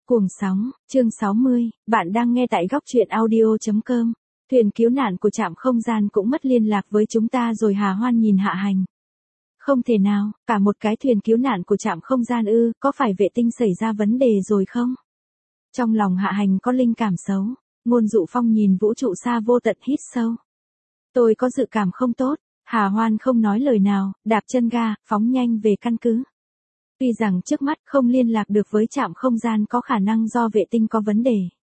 Cuồng sóng, chương 60, bạn đang nghe tại góc truyện audio.com. Thuyền cứu nạn của trạm không gian cũng mất liên lạc với chúng ta rồi. Hà Hoan nhìn Hạ Hành. Không thể nào, cả một cái thuyền cứu nạn của trạm không gian ư, có phải vệ tinh xảy ra vấn đề rồi không? Trong lòng Hạ Hành có linh cảm xấu, Ngôn Dụ Phong nhìn vũ trụ xa vô tận hít sâu. Tôi có dự cảm không tốt. Hà Hoan không nói lời nào, đạp chân ga, phóng nhanh về căn cứ. Tuy rằng trước mắt không liên lạc được với trạm không gian có khả năng do vệ tinh có vấn đề.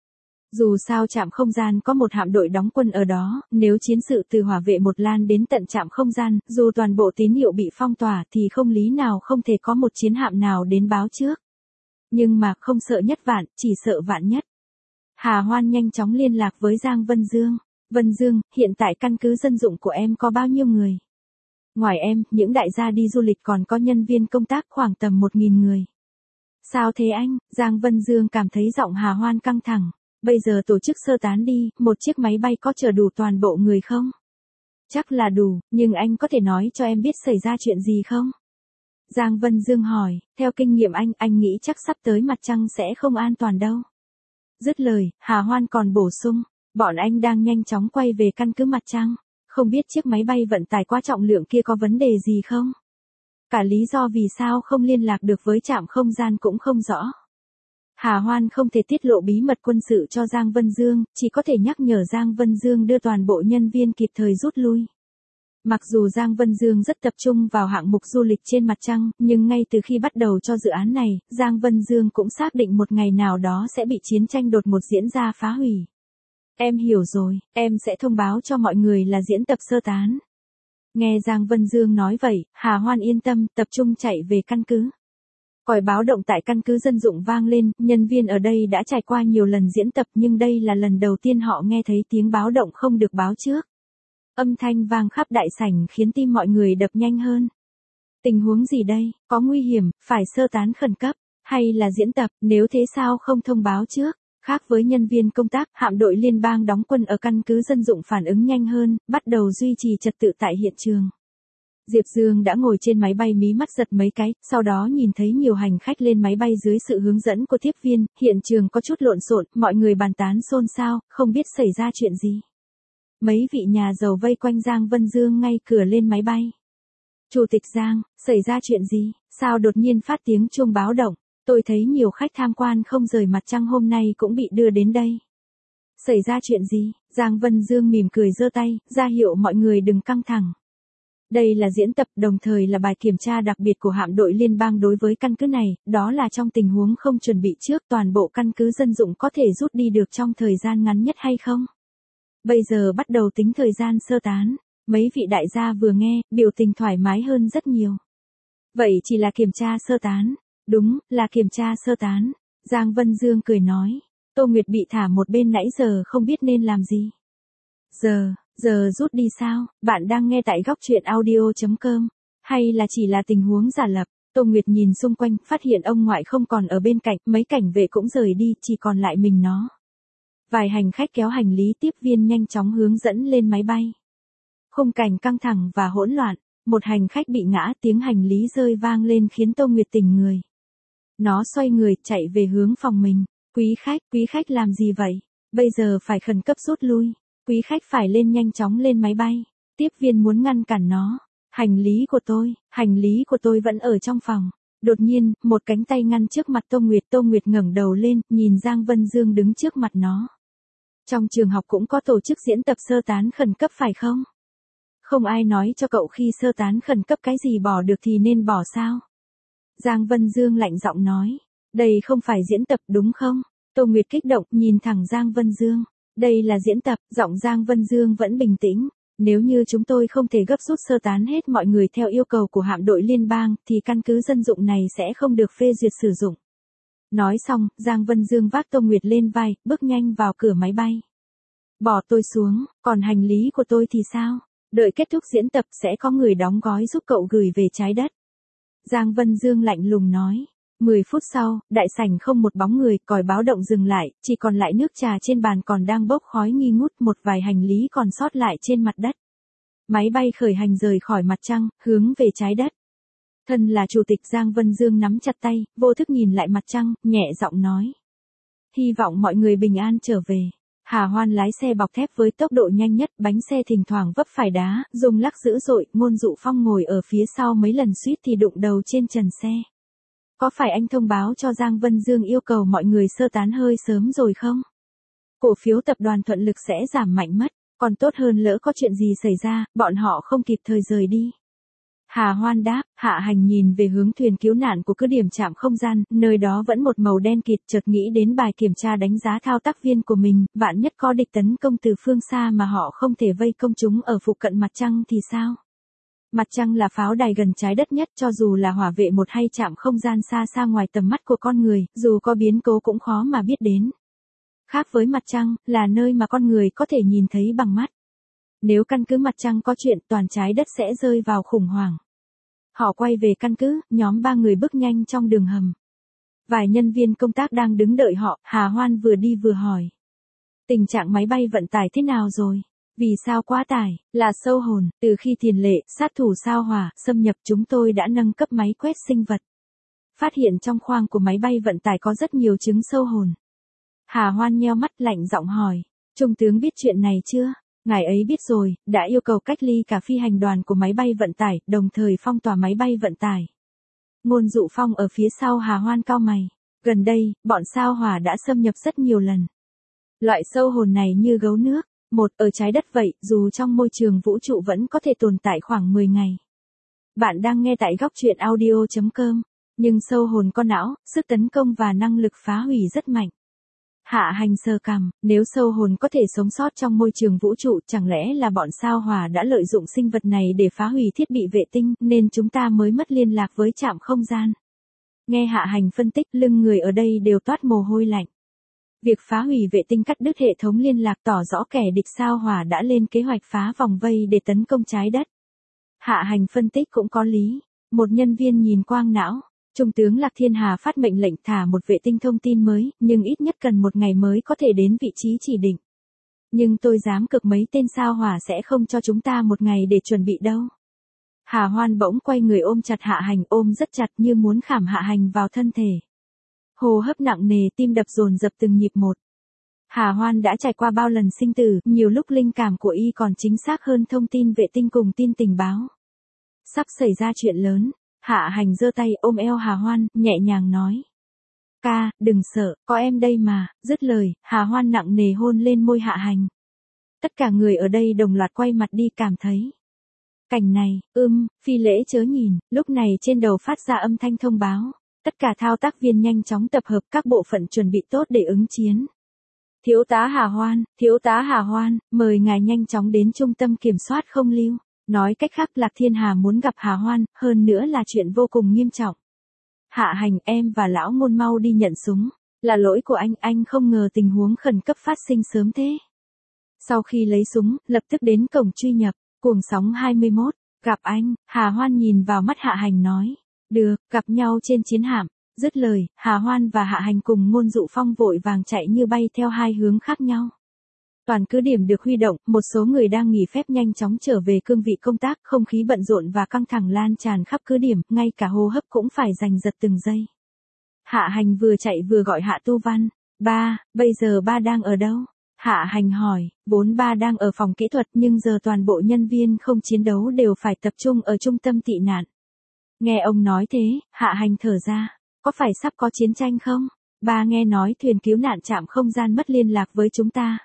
Dù sao trạm không gian có một hạm đội đóng quân ở đó, nếu chiến sự từ hỏa vệ một lan đến tận trạm không gian, dù toàn bộ tín hiệu bị phong tỏa thì không lý nào không thể có một chiến hạm nào đến báo trước. Nhưng mà không sợ nhất vạn, chỉ sợ vạn nhất. Hà Hoan nhanh chóng liên lạc với Giang Vân Dương. Vân Dương, hiện tại căn cứ dân dụng của em có bao nhiêu người? Ngoài em, những đại gia đi du lịch còn có nhân viên công tác khoảng tầm 1.000 người. Sao thế anh? Giang Vân Dương cảm thấy giọng Hà Hoan căng thẳng. Bây giờ tổ chức sơ tán đi, một chiếc máy bay có chở đủ toàn bộ người không? Chắc là đủ, nhưng anh có thể nói cho em biết xảy ra chuyện gì không? Giang Vân Dương hỏi, theo kinh nghiệm anh nghĩ chắc sắp tới mặt trăng sẽ không an toàn đâu. Dứt lời, Hà Hoan còn bổ sung, bọn anh đang nhanh chóng quay về căn cứ mặt trăng. Không biết chiếc máy bay vận tải quá trọng lượng kia có vấn đề gì không? Cả lý do vì sao không liên lạc được với trạm không gian cũng không rõ. Hà Hoan không thể tiết lộ bí mật quân sự cho Giang Vân Dương, chỉ có thể nhắc nhở Giang Vân Dương đưa toàn bộ nhân viên kịp thời rút lui. Mặc dù Giang Vân Dương rất tập trung vào hạng mục du lịch trên mặt trăng, nhưng ngay từ khi bắt đầu cho dự án này, Giang Vân Dương cũng xác định một ngày nào đó sẽ bị chiến tranh đột ngột diễn ra phá hủy. Em hiểu rồi, em sẽ thông báo cho mọi người là diễn tập sơ tán. Nghe Giang Vân Dương nói vậy, Hà Hoan yên tâm, tập trung chạy về căn cứ. Còi báo động tại căn cứ dân dụng vang lên, nhân viên ở đây đã trải qua nhiều lần diễn tập nhưng đây là lần đầu tiên họ nghe thấy tiếng báo động không được báo trước. Âm thanh vang khắp đại sảnh khiến tim mọi người đập nhanh hơn. Tình huống gì đây, có nguy hiểm, phải sơ tán khẩn cấp, hay là diễn tập, nếu thế sao không thông báo trước? Khác với nhân viên công tác, hạm đội liên bang đóng quân ở căn cứ dân dụng phản ứng nhanh hơn, bắt đầu duy trì trật tự tại hiện trường. Diệp Dương đã ngồi trên máy bay mí mắt giật mấy cái, sau đó nhìn thấy nhiều hành khách lên máy bay dưới sự hướng dẫn của tiếp viên, hiện trường có chút lộn xộn, mọi người bàn tán xôn xao, không biết xảy ra chuyện gì. Mấy vị nhà giàu vây quanh Giang Vân Dương ngay cửa lên máy bay. Chủ tịch Giang, xảy ra chuyện gì, sao đột nhiên phát tiếng chuông báo động? Tôi thấy nhiều khách tham quan không rời mặt trăng hôm nay cũng bị đưa đến đây. Xảy ra chuyện gì? Giang Vân Dương mỉm cười giơ tay, ra hiệu mọi người đừng căng thẳng. Đây là diễn tập đồng thời là bài kiểm tra đặc biệt của hạm đội liên bang đối với căn cứ này, đó là trong tình huống không chuẩn bị trước toàn bộ căn cứ dân dụng có thể rút đi được trong thời gian ngắn nhất hay không? Bây giờ bắt đầu tính thời gian sơ tán, mấy vị đại gia vừa nghe, biểu tình thoải mái hơn rất nhiều. Vậy chỉ là kiểm tra sơ tán. Đúng, là kiểm tra sơ tán. Giang Vân Dương cười nói. Tô Nguyệt bị thả một bên nãy giờ không biết nên làm gì. Giờ rút đi sao? Bạn đang nghe tại góc truyện audio.com. Hay là chỉ là tình huống giả lập? Tô Nguyệt nhìn xung quanh, phát hiện ông ngoại không còn ở bên cạnh, mấy cảnh vệ cũng rời đi, chỉ còn lại mình nó. Vài hành khách kéo hành lý tiếp viên nhanh chóng hướng dẫn lên máy bay. Khung cảnh căng thẳng và hỗn loạn, một hành khách bị ngã, tiếng hành lý rơi vang lên khiến Tô Nguyệt tỉnh người. Nó xoay người, chạy về hướng phòng mình. Quý khách làm gì vậy? Bây giờ phải khẩn cấp rút lui. Quý khách phải nhanh chóng lên máy bay. Tiếp viên muốn ngăn cản nó. Hành lý của tôi vẫn ở trong phòng. Đột nhiên, một cánh tay ngăn trước mặt Tô Nguyệt. Tô Nguyệt ngẩng đầu lên, nhìn Giang Vân Dương đứng trước mặt nó. Trong trường học cũng có tổ chức diễn tập sơ tán khẩn cấp phải không? Không ai nói cho cậu khi sơ tán khẩn cấp cái gì bỏ được thì nên bỏ sao? Giang Vân Dương lạnh giọng nói. Đây không phải diễn tập đúng không? Tô Nguyệt kích động nhìn thẳng Giang Vân Dương. Đây là diễn tập, giọng Giang Vân Dương vẫn bình tĩnh. Nếu như chúng tôi không thể gấp rút sơ tán hết mọi người theo yêu cầu của hạm đội liên bang thì căn cứ dân dụng này sẽ không được phê duyệt sử dụng. Nói xong, Giang Vân Dương vác Tô Nguyệt lên vai, bước nhanh vào cửa máy bay. Bỏ tôi xuống, còn hành lý của tôi thì sao? Đợi kết thúc diễn tập sẽ có người đóng gói giúp cậu gửi về trái đất. Giang Vân Dương lạnh lùng nói. 10 phút sau, đại sảnh không một bóng người, còi báo động dừng lại, chỉ còn lại nước trà trên bàn còn đang bốc khói nghi ngút, một vài hành lý còn sót lại trên mặt đất. Máy bay khởi hành rời khỏi mặt trăng, hướng về trái đất. Thân là chủ tịch Giang Vân Dương nắm chặt tay, vô thức nhìn lại mặt trăng, nhẹ giọng nói. hy vọng mọi người bình an trở về. Hà Hoan lái xe bọc thép với tốc độ nhanh nhất, bánh xe thỉnh thoảng vấp phải đá, rung lắc dữ dội, Ngôn Dụ Phong ngồi ở phía sau mấy lần suýt thì đụng đầu trên trần xe. Có phải anh thông báo cho Giang Vân Dương yêu cầu mọi người sơ tán hơi sớm rồi không? Cổ phiếu tập đoàn Thuận Lực sẽ giảm mạnh mất, còn tốt hơn lỡ có chuyện gì xảy ra, bọn họ không kịp thời rời đi. Hà Hoan đáp, Hạ Hành nhìn về hướng thuyền cứu nạn của cứ điểm trạm không gian, nơi đó vẫn một màu đen kịt, chợt nghĩ đến bài kiểm tra đánh giá thao tác viên của mình, vạn nhất có địch tấn công từ phương xa mà họ không thể vây công chúng ở phụ cận mặt trăng thì sao? Mặt trăng là pháo đài gần trái đất nhất, cho dù là hỏa vệ một hay trạm không gian xa xa ngoài tầm mắt của con người, dù có biến cố cũng khó mà biết đến. Khác với mặt trăng, là nơi mà con người có thể nhìn thấy bằng mắt. Nếu căn cứ mặt trăng có chuyện, toàn trái đất sẽ rơi vào khủng hoảng. Họ quay về căn cứ, nhóm 3 người bước nhanh trong đường hầm. Vài nhân viên công tác đang đứng đợi họ, Hà Hoan vừa đi vừa hỏi. Tình trạng máy bay vận tải thế nào rồi? Vì sao quá tải? Là sâu hồn, từ khi tiền lệ, sát thủ sao hỏa, xâm nhập chúng tôi đã nâng cấp máy quét sinh vật. Phát hiện trong khoang của máy bay vận tải có rất nhiều chứng sâu hồn. Hà Hoan nheo mắt lạnh giọng hỏi. Trung tướng biết chuyện này chưa? Ngài ấy biết rồi, đã yêu cầu cách ly cả phi hành đoàn của máy bay vận tải, đồng thời phong tỏa máy bay vận tải. Ngôn Dụ Phong ở phía sau Hà Hoan cau mày. Gần đây, bọn sao hỏa đã xâm nhập rất nhiều lần. Loại sâu hồn này như gấu nước. Một, ở trái đất vậy, dù trong môi trường vũ trụ vẫn có thể tồn tại khoảng 10 ngày. Bạn đang nghe tại góc truyện audio.com. Nhưng sâu hồn có não, sức tấn công và năng lực phá hủy rất mạnh. Hạ Hành sờ cằm, nếu sâu hồn có thể sống sót trong môi trường vũ trụ, chẳng lẽ là bọn sao hỏa đã lợi dụng sinh vật này để phá hủy thiết bị vệ tinh, nên chúng ta mới mất liên lạc với trạm không gian. Nghe Hạ Hành phân tích, lưng người ở đây đều toát mồ hôi lạnh. Việc phá hủy vệ tinh cắt đứt hệ thống liên lạc tỏ rõ kẻ địch sao hỏa đã lên kế hoạch phá vòng vây để tấn công trái đất. Hạ Hành phân tích cũng có lý. Một nhân viên nhìn quang não. Trung tướng Lạc Thiên Hà phát mệnh lệnh thả một vệ tinh thông tin mới, nhưng ít nhất cần 1 ngày mới có thể đến vị trí chỉ định. Nhưng tôi dám cược mấy tên sao hỏa sẽ không cho chúng ta 1 ngày để chuẩn bị đâu. Hà Hoan bỗng quay người ôm chặt Hạ Hành, ôm rất chặt như muốn khảm Hạ Hành vào thân thể. Hô hấp nặng nề, tim đập dồn dập từng nhịp một. Hà Hoan đã trải qua bao lần sinh tử, nhiều lúc linh cảm của y còn chính xác hơn thông tin vệ tinh cùng tin tình báo. Sắp xảy ra chuyện lớn. Hạ Hành giơ tay ôm eo Hà Hoan, nhẹ nhàng nói. Ca, đừng sợ, có em đây mà. Dứt lời, Hà Hoan nặng nề hôn lên môi Hạ Hành. Tất cả người ở đây đồng loạt quay mặt đi, cảm thấy. Cảnh này, phi lễ chớ nhìn, lúc này trên đầu phát ra âm thanh thông báo. Tất cả thao tác viên nhanh chóng tập hợp, các bộ phận chuẩn bị tốt để ứng chiến. Thiếu tá Hà Hoan, mời ngài nhanh chóng đến trung tâm kiểm soát không lưu. Nói cách khác, Lạc Thiên Hà muốn gặp Hà Hoan, hơn nữa là chuyện vô cùng nghiêm trọng. Hạ Hành, em và lão Ngôn mau đi nhận súng. Là lỗi của anh không ngờ tình huống khẩn cấp phát sinh sớm thế. Sau khi lấy súng, lập tức đến cổng truy nhập, cuồng sóng 21, gặp anh. Hà Hoan nhìn vào mắt Hạ Hành nói. Được, gặp nhau trên chiến hạm. Dứt lời, Hà Hoan và Hạ Hành cùng Ngôn Dụ Phong vội vàng chạy như bay theo hai hướng khác nhau. Toàn cứ điểm được huy động, một số người đang nghỉ phép nhanh chóng trở về cương vị công tác, không khí bận rộn và căng thẳng lan tràn khắp cứ điểm, ngay cả hô hấp cũng phải giành giật từng giây. Hạ Hành vừa chạy vừa gọi Hạ Tu Văn. Ba, bây giờ ba đang ở đâu? Hạ Hành hỏi, vốn ba đang ở phòng kỹ thuật nhưng giờ toàn bộ nhân viên không chiến đấu đều phải tập trung ở trung tâm tị nạn. Nghe ông nói thế, Hạ Hành thở ra, có phải sắp có chiến tranh không? Ba nghe nói thuyền cứu nạn trạm không gian mất liên lạc với chúng ta.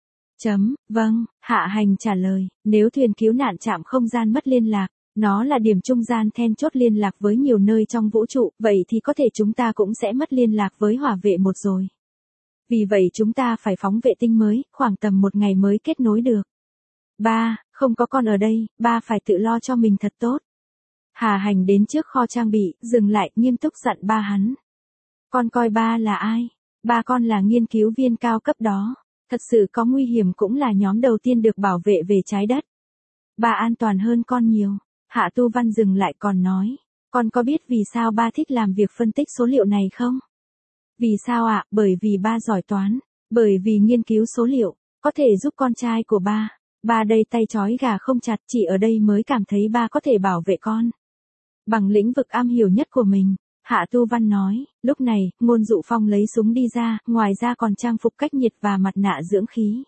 Vâng, Hạ Hành trả lời, nếu thuyền cứu nạn trạm không gian mất liên lạc, nó là điểm trung gian then chốt liên lạc với nhiều nơi trong vũ trụ, vậy thì có thể chúng ta cũng sẽ mất liên lạc với hỏa vệ một rồi. Vì vậy chúng ta phải phóng vệ tinh mới, khoảng tầm 1 ngày mới kết nối được. Ba, không có con ở đây, ba phải tự lo cho mình thật tốt. Hà Hành đến trước kho trang bị, dừng lại, nghiêm túc dặn ba hắn. Con coi ba là ai? Ba con là nghiên cứu viên cao cấp đó. Thật sự có nguy hiểm cũng là nhóm đầu tiên được bảo vệ về trái đất. Ba an toàn hơn con nhiều. Hạ Tu Văn dừng lại còn nói. Con có biết vì sao ba thích làm việc phân tích số liệu này không? Vì sao ạ? Bởi vì ba giỏi toán. Bởi vì nghiên cứu số liệu, có thể giúp con trai của ba. Ba đây tay trói gà không chặt, chỉ ở đây mới cảm thấy ba có thể bảo vệ con. Bằng lĩnh vực am hiểu nhất của mình. Hạ Tu Văn nói, lúc này, Ngôn Dụ Phong lấy súng đi ra, ngoài ra còn trang phục cách nhiệt và mặt nạ dưỡng khí.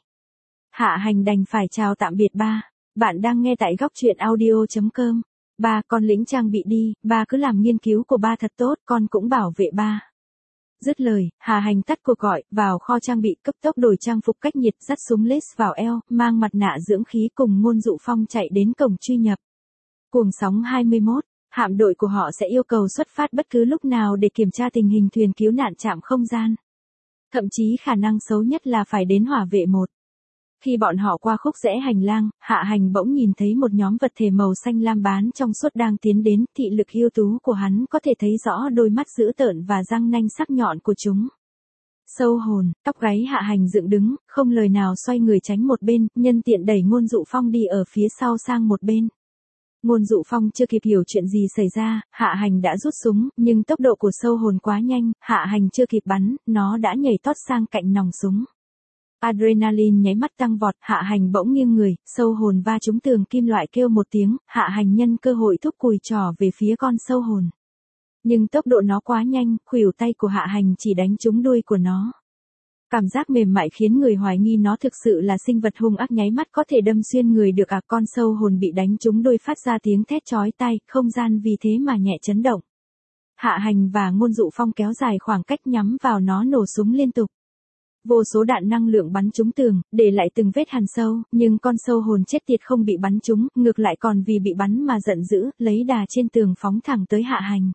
Hạ Hành đành phải chào tạm biệt ba. Bạn đang nghe tại góc truyện audio.com. Ba, con lĩnh trang bị đi, ba cứ làm nghiên cứu của ba thật tốt, con cũng bảo vệ ba. Dứt lời, Hạ Hành tắt cuộc gọi, vào kho trang bị cấp tốc đổi trang phục cách nhiệt, dắt súng lết vào eo, mang mặt nạ dưỡng khí cùng Ngôn Dụ Phong chạy đến cổng truy nhập. Cuồng sóng 21, hạm đội của họ sẽ yêu cầu xuất phát bất cứ lúc nào để kiểm tra tình hình thuyền cứu nạn trạm không gian. Thậm chí khả năng xấu nhất là phải đến hỏa vệ 1. Khi bọn họ qua khúc rẽ hành lang, Hạ Hành bỗng nhìn thấy một nhóm vật thể màu xanh lam bán trong suốt đang tiến đến, thị lực ưu tú của hắn có thể thấy rõ đôi mắt dữ tợn và răng nanh sắc nhọn của chúng. Sâu hồn, tóc gáy Hạ Hành dựng đứng, không lời nào xoay người tránh một bên, nhân tiện đẩy Ngôn Dụ Phong đi ở phía sau sang một bên. Ngôn Dụ Phong chưa kịp hiểu chuyện gì xảy ra, Hạ Hành đã rút súng, nhưng tốc độ của sâu hồn quá nhanh, Hạ Hành chưa kịp bắn, nó đã nhảy tót sang cạnh nòng súng. Adrenaline nháy mắt tăng vọt, Hạ Hành bỗng nghiêng người, sâu hồn va trúng tường kim loại kêu một tiếng, Hạ Hành nhân cơ hội thúc cùi trỏ về phía con sâu hồn. Nhưng tốc độ nó quá nhanh, khuỷu tay của Hạ Hành chỉ đánh trúng đuôi của nó. Cảm giác mềm mại khiến người hoài nghi nó thực sự là sinh vật hung ác, nháy mắt có thể đâm xuyên người được. Con sâu hồn bị đánh trúng đuôi phát ra tiếng thét chói tai, không gian vì thế mà nhẹ chấn động. Hạ Hành và Ngôn Dụ Phong kéo dài khoảng cách nhắm vào nó nổ súng liên tục. Vô số đạn năng lượng bắn trúng tường, để lại từng vết hằn sâu, nhưng con sâu hồn chết tiệt không bị bắn trúng, ngược lại còn vì bị bắn mà giận dữ, lấy đà trên tường phóng thẳng tới Hạ Hành.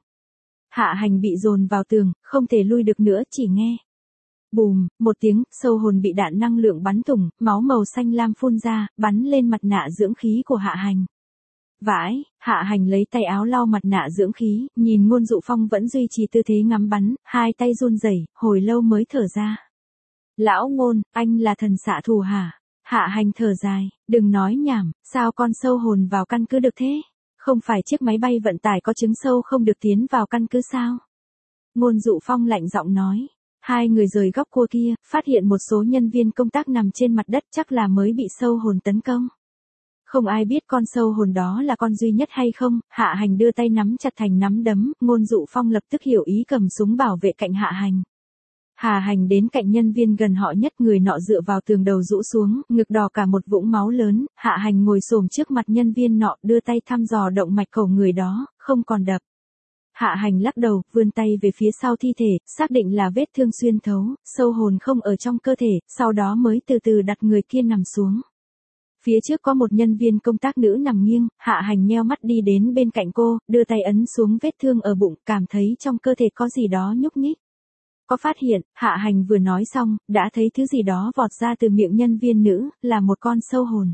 Hạ Hành bị dồn vào tường, không thể lui được nữa, chỉ nghe bùm, một tiếng, sâu hồn bị đạn năng lượng bắn thủng, máu màu xanh lam phun ra, bắn lên mặt nạ dưỡng khí của Hạ Hành. Vãi, Hạ Hành lấy tay áo lau mặt nạ dưỡng khí, nhìn Ngôn Dụ Phong vẫn duy trì tư thế ngắm bắn, hai tay run rẩy, hồi lâu mới thở ra. Lão Ngôn, anh là thần xạ thủ hả? Hạ Hành thở dài, đừng nói nhảm, sao con sâu hồn vào căn cứ được thế? Không phải chiếc máy bay vận tải có trứng sâu không được tiến vào căn cứ sao? Ngôn Dụ Phong lạnh giọng nói. Hai người rời góc cua kia, phát hiện một số nhân viên công tác nằm trên mặt đất, chắc là mới bị sâu hồn tấn công. Không ai biết con sâu hồn đó là con duy nhất hay không, Hạ Hành đưa tay nắm chặt thành nắm đấm, Ngôn Dụ Phong lập tức hiểu ý cầm súng bảo vệ cạnh Hạ Hành. Hạ Hành đến cạnh nhân viên gần họ nhất, người nọ dựa vào tường đầu rũ xuống, ngực đỏ cả một vũng máu lớn, Hạ Hành ngồi xổm trước mặt nhân viên nọ, đưa tay thăm dò động mạch khẩu người đó, không còn đập. Hạ Hành lắc đầu, vươn tay về phía sau thi thể, xác định là vết thương xuyên thấu, sâu hồn không ở trong cơ thể, sau đó mới từ từ đặt người kia nằm xuống. Phía trước có một nhân viên công tác nữ nằm nghiêng, Hạ Hành nheo mắt đi đến bên cạnh cô, đưa tay ấn xuống vết thương ở bụng, cảm thấy trong cơ thể có gì đó nhúc nhích. Có phát hiện, Hạ Hành vừa nói xong, đã thấy thứ gì đó vọt ra từ miệng nhân viên nữ, là một con sâu hồn.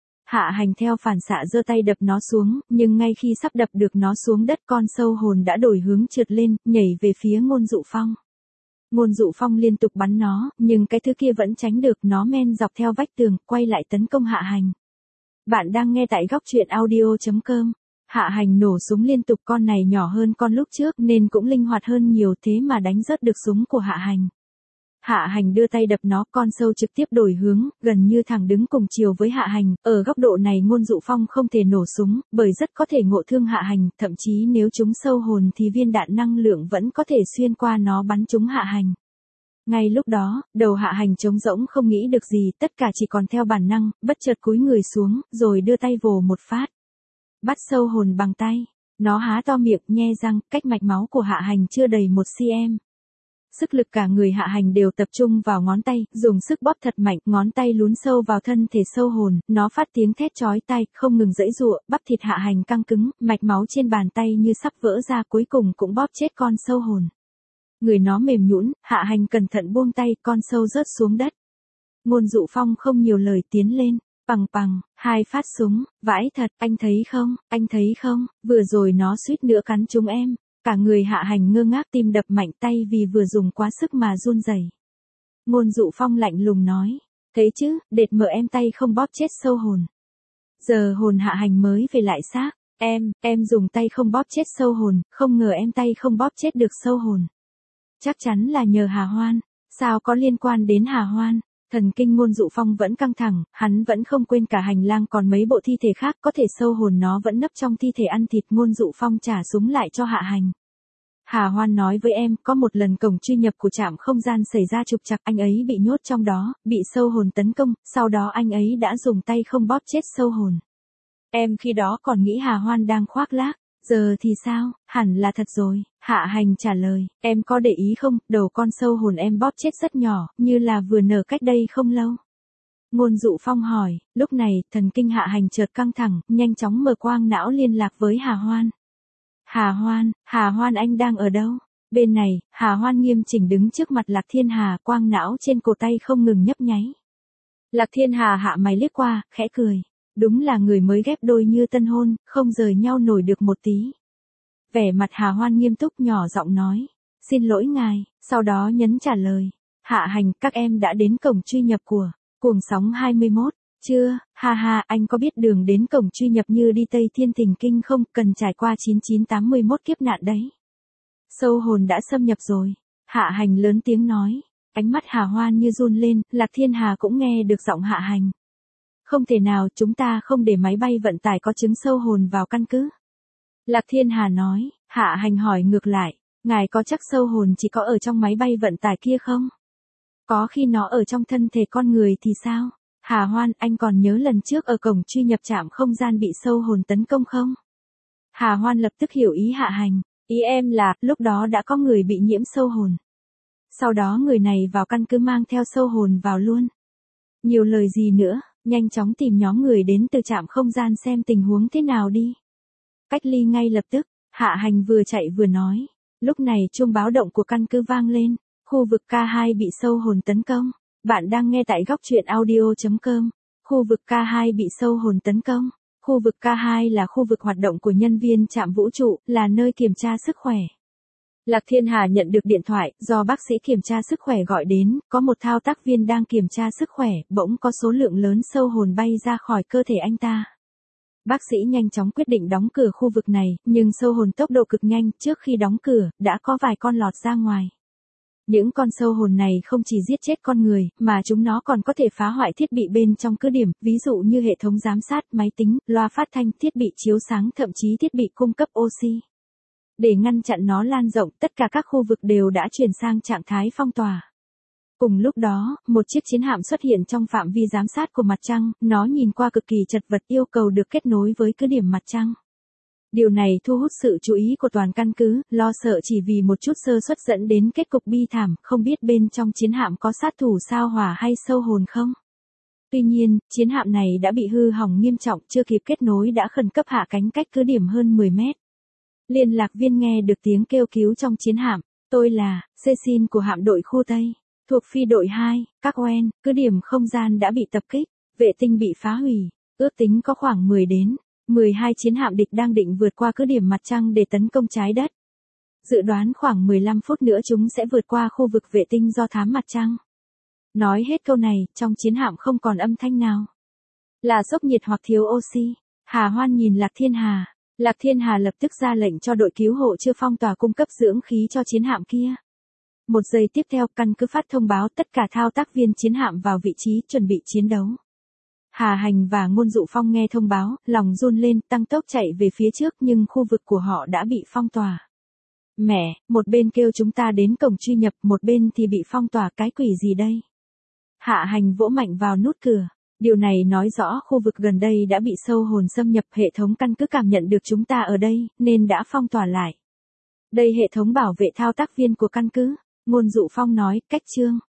Hạ Hành theo phản xạ giơ tay đập nó xuống, nhưng ngay khi sắp đập được nó xuống đất, con sâu hồn đã đổi hướng trượt lên, nhảy về phía Ngôn Dụ Phong. Ngôn Dụ Phong liên tục bắn nó, nhưng cái thứ kia vẫn tránh được, nó men dọc theo vách tường, quay lại tấn công Hạ Hành. Bạn đang nghe tại góc truyện audio.com. Hạ Hành nổ súng liên tục, con này nhỏ hơn con lúc trước nên cũng linh hoạt hơn nhiều, thế mà đánh rớt được súng của Hạ Hành. Hạ Hành đưa tay đập nó, con sâu trực tiếp đổi hướng, gần như thẳng đứng cùng chiều với Hạ Hành, ở góc độ này Ngôn Dụ Phong không thể nổ súng, bởi rất có thể ngộ thương Hạ Hành, thậm chí nếu trúng sâu hồn thì viên đạn năng lượng vẫn có thể xuyên qua nó bắn trúng Hạ Hành. Ngay lúc đó, đầu Hạ Hành trống rỗng không nghĩ được gì, tất cả chỉ còn theo bản năng, bất chợt cúi người xuống, rồi đưa tay vồ một phát. Bắt sâu hồn bằng tay, nó há to miệng, nhe răng, cách mạch máu của Hạ Hành chưa đầy 1 cm. Sức lực cả người Hạ Hành đều tập trung vào ngón tay, dùng sức bóp thật mạnh, ngón tay lún sâu vào thân thể sâu hồn, nó phát tiếng thét chói tai, không ngừng giãy giụa, bắp thịt Hạ Hành căng cứng, mạch máu trên bàn tay như sắp vỡ ra, cuối cùng cũng bóp chết con sâu hồn. Người nó mềm nhũn, Hạ Hành cẩn thận buông tay, con sâu rớt xuống đất. Ngôn Dụ Phong không nhiều lời tiến lên. Pằng pằng, 2 phát súng, vãi thật, anh thấy không, vừa rồi nó suýt nữa cắn chúng em. Cả người Hạ Hành ngơ ngác, tim đập mạnh, tay vì vừa dùng quá sức mà run rẩy. Ngôn Dụ Phong lạnh lùng nói, thấy chứ, đệt mở em tay không bóp chết sâu hồn. Giờ hồn Hạ Hành mới về lại xác, em dùng tay không bóp chết sâu hồn, không ngờ em tay không bóp chết được sâu hồn. Chắc chắn là nhờ Hà Hoan, sao có liên quan đến Hà Hoan? Thần kinh Ngôn Dụ Phong vẫn căng thẳng, hắn vẫn không quên cả hành lang còn mấy bộ thi thể khác, có thể sâu hồn nó vẫn nấp trong thi thể ăn thịt. Ngôn Dụ Phong trả súng lại cho Hạ Hành. Hà Hoan nói với em, có một lần cổng truy nhập của trạm không gian xảy ra trục trặc, anh ấy bị nhốt trong đó, bị sâu hồn tấn công, sau đó anh ấy đã dùng tay không bóp chết sâu hồn. Em khi đó còn nghĩ Hà Hoan đang khoác lác, giờ thì sao, hẳn là thật rồi, Hạ Hành trả lời, em có để ý không, đầu con sâu hồn em bóp chết rất nhỏ, như là vừa nở cách đây không lâu. Ngôn Dụ Phong hỏi, lúc này, thần kinh Hạ Hành chợt căng thẳng, nhanh chóng mở quang não liên lạc với Hà Hoan. Hà Hoan anh đang ở đâu? Bên này, Hà Hoan nghiêm chỉnh đứng trước mặt Lạc Thiên Hà, quang não trên cổ tay không ngừng nhấp nháy. Lạc Thiên Hà hạ mày liếc qua, khẽ cười. Đúng là người mới ghép đôi như tân hôn, không rời nhau nổi được một tí. Vẻ mặt Hà Hoan nghiêm túc nhỏ giọng nói. Xin lỗi ngài, sau đó nhấn trả lời. Hạ Hành, các em đã đến cổng truy nhập của Cuồng Sóng 21. Chưa, ha ha, anh có biết đường đến cổng truy nhập như đi Tây Thiên Thình Kinh không, cần trải qua 9981 kiếp nạn đấy. Sâu hồn đã xâm nhập rồi. Hạ Hành lớn tiếng nói. Ánh mắt Hà Hoan như run lên, Lạc Thiên Hà cũng nghe được giọng Hạ Hành. Không thể nào, chúng ta không để máy bay vận tải có chứng sâu hồn vào căn cứ. Lạc Thiên Hà nói, Hạ Hành hỏi ngược lại, ngài có chắc sâu hồn chỉ có ở trong máy bay vận tải kia không? Có khi nó ở trong thân thể con người thì sao? Hà Hoan, anh còn nhớ lần trước ở cổng truy nhập trạm không gian bị sâu hồn tấn công không? Hà Hoan lập tức hiểu ý Hạ Hành, ý em là, lúc đó đã có người bị nhiễm sâu hồn. Sau đó người này vào căn cứ mang theo sâu hồn vào luôn. Nhiều lời gì nữa, nhanh chóng tìm nhóm người đến từ trạm không gian xem tình huống thế nào đi. Cách ly ngay lập tức, Hạ Hành vừa chạy vừa nói. Lúc này chuông báo động của căn cứ vang lên, khu vực K2 bị sâu hồn tấn công. Bạn đang nghe tại góc truyện audio.com. Khu vực K2 bị sâu hồn tấn công. Khu vực K2 là khu vực hoạt động của nhân viên trạm vũ trụ, là nơi kiểm tra sức khỏe. Lạc Thiên Hà nhận được điện thoại, do bác sĩ kiểm tra sức khỏe gọi đến, có một thao tác viên đang kiểm tra sức khỏe, bỗng có số lượng lớn sâu hồn bay ra khỏi cơ thể anh ta. Bác sĩ nhanh chóng quyết định đóng cửa khu vực này, nhưng sâu hồn tốc độ cực nhanh, trước khi đóng cửa, đã có vài con lọt ra ngoài. Những con sâu hồn này không chỉ giết chết con người, mà chúng nó còn có thể phá hoại thiết bị bên trong cứ điểm, ví dụ như hệ thống giám sát, máy tính, loa phát thanh, thiết bị chiếu sáng, thậm chí thiết bị cung cấp oxy. Để ngăn chặn nó lan rộng, tất cả các khu vực đều đã chuyển sang trạng thái phong tỏa. Cùng lúc đó, một chiếc chiến hạm xuất hiện trong phạm vi giám sát của mặt trăng, nó nhìn qua cực kỳ chật vật, yêu cầu được kết nối với cứ điểm mặt trăng. Điều này thu hút sự chú ý của toàn căn cứ, lo sợ chỉ vì một chút sơ suất dẫn đến kết cục bi thảm, không biết bên trong chiến hạm có sát thủ sao hỏa hay sâu hồn không. Tuy nhiên, chiến hạm này đã bị hư hỏng nghiêm trọng, chưa kịp kết nối đã khẩn cấp hạ cánh cách cứ điểm hơn 10 mét. Liên lạc viên nghe được tiếng kêu cứu trong chiến hạm. Tôi là Cecil của hạm đội khu Tây, thuộc phi đội 2, các Oen, cứ điểm không gian đã bị tập kích, vệ tinh bị phá hủy, ước tính có khoảng 10 đến 12 chiến hạm địch đang định vượt qua cứ điểm mặt trăng để tấn công trái đất. Dự đoán khoảng 15 phút nữa chúng sẽ vượt qua khu vực vệ tinh do thám mặt trăng. Nói hết câu này, trong chiến hạm không còn âm thanh nào. Là sốc nhiệt hoặc thiếu oxy. Hà Hoan nhìn Lạc Thiên Hà. Lạc Thiên Hà lập tức ra lệnh cho đội cứu hộ chưa phong tỏa cung cấp dưỡng khí cho chiến hạm kia. Một giây tiếp theo, căn cứ phát thông báo tất cả thao tác viên chiến hạm vào vị trí chuẩn bị chiến đấu. Hà Hành và Ngôn Dụ Phong nghe thông báo, lòng run lên, tăng tốc chạy về phía trước nhưng khu vực của họ đã bị phong tỏa. Mẹ, một bên kêu chúng ta đến cổng truy nhập, một bên thì bị phong tỏa, cái quỷ gì đây? Hạ Hành vỗ mạnh vào nút cửa. Điều này nói rõ khu vực gần đây đã bị sâu hồn xâm nhập, hệ thống căn cứ cảm nhận được chúng ta ở đây, nên đã phong tỏa lại. Đây hệ thống bảo vệ thao tác viên của căn cứ, Ngôn Dụ Phong nói, cách chương.